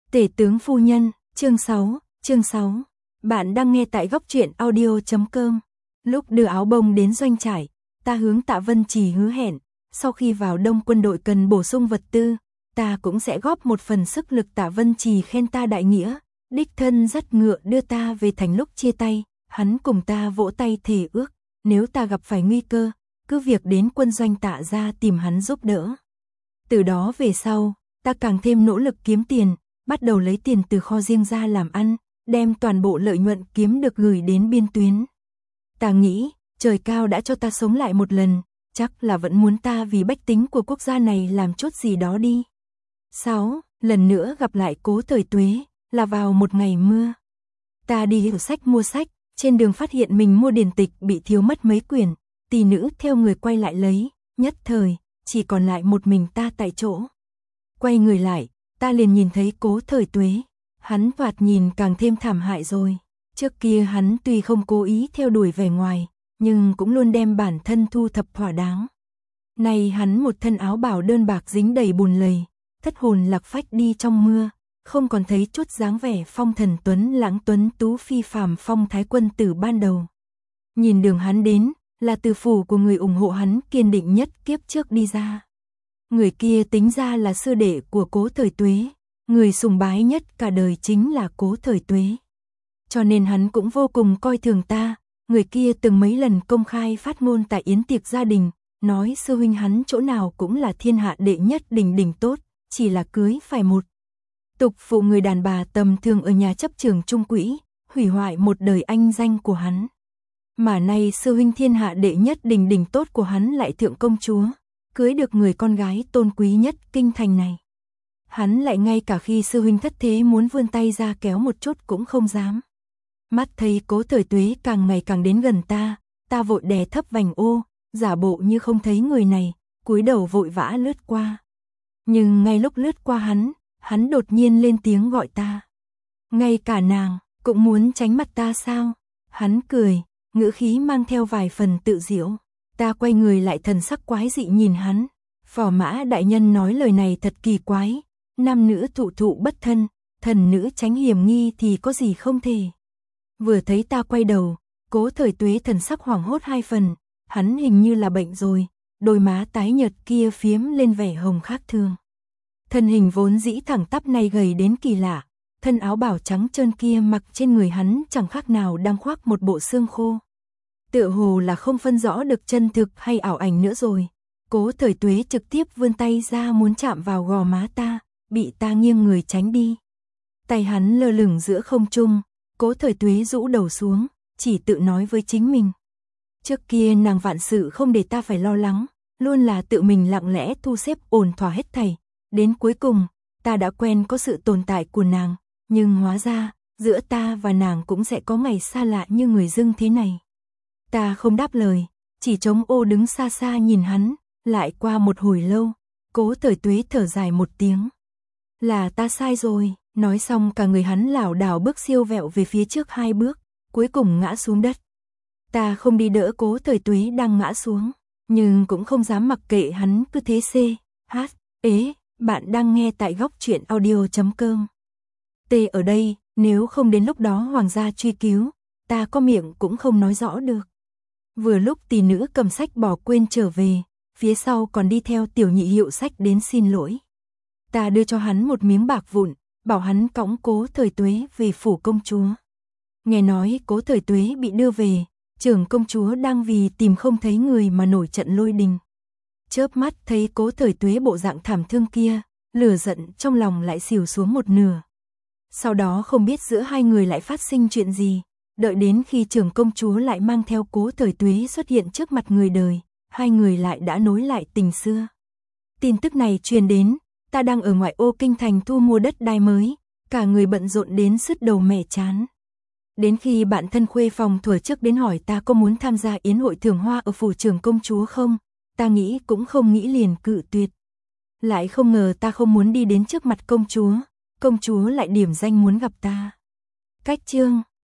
Tể tướng phu nhân, chương 6. Bạn đang nghe tại góc truyện audio.com. Lúc đưa áo bông đến doanh trại, ta hướng Tạ Vân Trì hứa hẹn, sau khi vào Đông quân đội cần bổ sung vật tư, ta cũng sẽ góp một phần sức lực. Tạ Vân Trì khen ta đại nghĩa, đích thân dắt ngựa đưa ta về thành. Lúc chia tay, hắn cùng ta vỗ tay thề ước, nếu ta gặp phải nguy cơ, cứ việc đến quân doanh Tạ gia tìm hắn giúp đỡ. Từ đó về sau, ta càng thêm nỗ lực kiếm tiền, bắt đầu lấy tiền từ kho riêng ra làm ăn, đem toàn bộ lợi nhuận kiếm được gửi đến biên tuyến. Ta nghĩ, trời cao đã cho ta sống lại một lần, chắc là vẫn muốn ta vì bách tính của quốc gia này làm chút gì đó đi. 6. Lần nữa gặp lại Cố Thời Tuế, là vào một ngày mưa. Ta đi hiệu sách mua sách, trên đường phát hiện mình mua điển tịch bị thiếu mất mấy quyển, tỷ nữ theo người quay lại lấy, nhất thời, chỉ còn lại một mình ta tại chỗ. Quay người lại, ta liền nhìn thấy Cố Thời Tuế, hắn thoạt nhìn càng thêm thảm hại rồi. Trước kia hắn tuy không cố ý theo đuổi vẻ ngoài, nhưng cũng luôn đem bản thân thu thập thỏa đáng. Nay hắn một thân áo bào đơn bạc dính đầy bùn lầy, thất hồn lạc phách đi trong mưa, không còn thấy chút dáng vẻ phong thần tuấn lãng tuấn tú phi phàm phong thái quân tử ban đầu. Nhìn đường hắn đến, là từ phủ của người ủng hộ hắn kiên định nhất kiếp trước đi ra. Người kia tính ra là sư đệ của Cố Thời Tuế, người sùng bái nhất cả đời chính là Cố Thời Tuế. Cho nên hắn cũng vô cùng coi thường ta. Người kia từng mấy lần công khai phát ngôn tại yến tiệc gia đình, nói sư huynh hắn chỗ nào cũng là thiên hạ đệ nhất đỉnh tốt, chỉ là cưới phải một tục phụ người đàn bà tầm thường ở nhà chấp trường trung quỹ, hủy hoại một đời anh danh của hắn. Mà nay sư huynh thiên hạ đệ nhất đỉnh tốt của hắn lại thượng công chúa, cưới được người con gái tôn quý nhất kinh thành này. Hắn lại ngay cả khi sư huynh thất thế muốn vươn tay ra kéo một chút cũng không dám. Mắt thấy Cố Thời Tuế càng ngày càng đến gần ta vội đè thấp vành ô, giả bộ như không thấy người này, cúi đầu vội vã lướt qua. Nhưng ngay lúc lướt qua hắn đột nhiên lên tiếng gọi ta. Ngay cả nàng cũng muốn tránh mặt ta sao? Hắn cười, ngữ khí mang theo vài phần tự giễu. Ta quay người lại thần sắc quái dị nhìn hắn. Phò mã đại nhân nói lời này thật kỳ quái. Nam nữ thụ bất thân, thần nữ tránh hiểm nghi thì có gì không thể. Vừa thấy ta quay đầu, Cố Thời Tuế thần sắc hoảng hốt hai phần. Hắn hình như là bệnh rồi, đôi má tái nhợt kia phiếm lên vẻ hồng khác thường. Thân hình vốn dĩ thẳng tắp này gầy đến kỳ lạ, thân áo bào trắng trơn kia mặc trên người hắn chẳng khác nào đang khoác một bộ xương khô. Tựa hồ là không phân rõ được chân thực hay ảo ảnh nữa rồi. Cố Thời Tuế trực tiếp vươn tay ra muốn chạm vào gò má ta, bị ta nghiêng người tránh đi. Tay hắn lơ lửng giữa không trung, Cố Thời Tuế rũ đầu xuống, chỉ tự nói với chính mình. Trước kia nàng vạn sự không để ta phải lo lắng, luôn là tự mình lặng lẽ thu xếp ổn thỏa hết thảy. Đến cuối cùng, ta đã quen có sự tồn tại của nàng, nhưng hóa ra, giữa ta và nàng cũng sẽ có ngày xa lạ như người dưng thế này. Ta không đáp lời, chỉ trống ô đứng xa xa nhìn hắn, lại qua một hồi lâu, Cố Thời Tuế thở dài một tiếng. Là ta sai rồi, nói xong cả người hắn lảo đảo bước siêu vẹo về phía trước 2 bước, cuối cùng ngã xuống đất. Ta không đi đỡ Cố Thời Tuế đang ngã xuống, nhưng cũng không dám mặc kệ hắn cứ thế bạn đang nghe tại góc truyện audio.com. Ở đây, nếu không đến lúc đó hoàng gia truy cứu, ta có miệng cũng không nói rõ được. Vừa lúc tỷ nữ cầm sách bỏ quên trở về, phía sau còn đi theo tiểu nhị hiệu sách đến xin lỗi. Ta đưa cho hắn một miếng bạc vụn, bảo hắn cõng Cố Thời Tuế về phủ công chúa. Nghe nói Cố Thời Tuế bị đưa về, trưởng công chúa đang vì tìm không thấy người mà nổi trận lôi đình. Chớp mắt thấy Cố Thời Tuế bộ dạng thảm thương kia, lửa giận trong lòng lại xỉu xuống một nửa. Sau đó không biết giữa hai người lại phát sinh chuyện gì, đợi đến khi trưởng công chúa lại mang theo Cố Thời Tuế xuất hiện trước mặt người đời, hai người lại đã nối lại tình xưa. Tin tức này truyền đến, ta đang ở ngoại ô kinh thành thu mua đất đai mới, cả người bận rộn đến sứt đầu mẻ chán. Đến khi bạn thân khuê phòng thuở trước đến hỏi ta có muốn tham gia yến hội thưởng hoa ở phủ trưởng công chúa không, ta nghĩ cũng không nghĩ liền cự tuyệt. Lại không ngờ ta không muốn đi đến trước mặt công chúa lại điểm danh muốn gặp ta. Cách chương